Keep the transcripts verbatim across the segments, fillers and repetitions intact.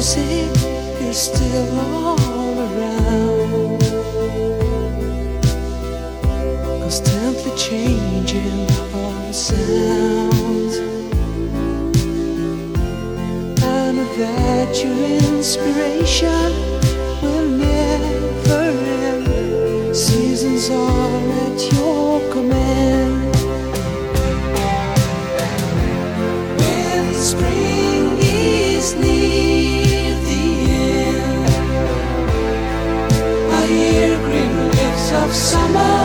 music is still all around, constantly changing all the sounds. I know that your inspiration will never end. Seasons are at your command. When spring is near the end, I hear green leaves of summer.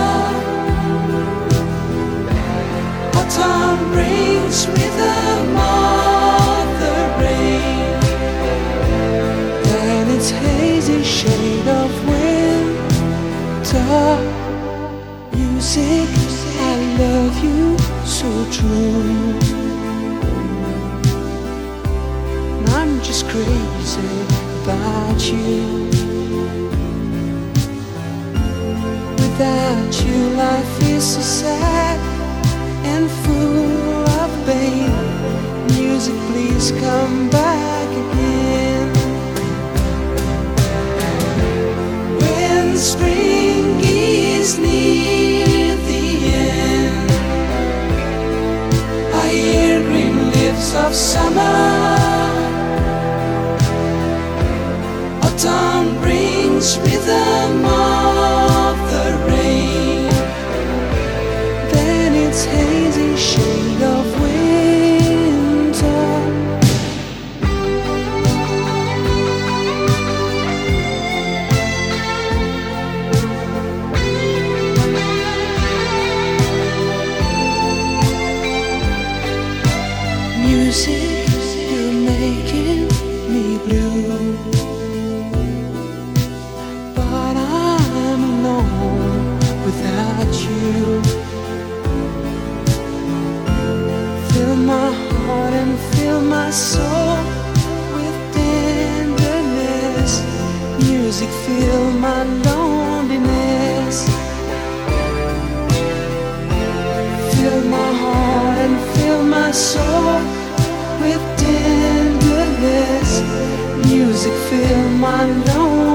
Autumn brings rhythm of the rain, and its hazy shade of winter. Music, I love you so true. And I'm just crazy about you. Without you, life is so sad and full of pain. Music, please come back again. When spring is near the end, I hear green leaves of summer. Autumn brings rhythm of the rain, then its hazy shade of winter. Music, you're making me blue, but I'm alone without you. Fill my heart and fill my soul with tenderness. Music, fill my loneliness. Fill my heart and fill my soul with tenderness. Music, fill my loneliness.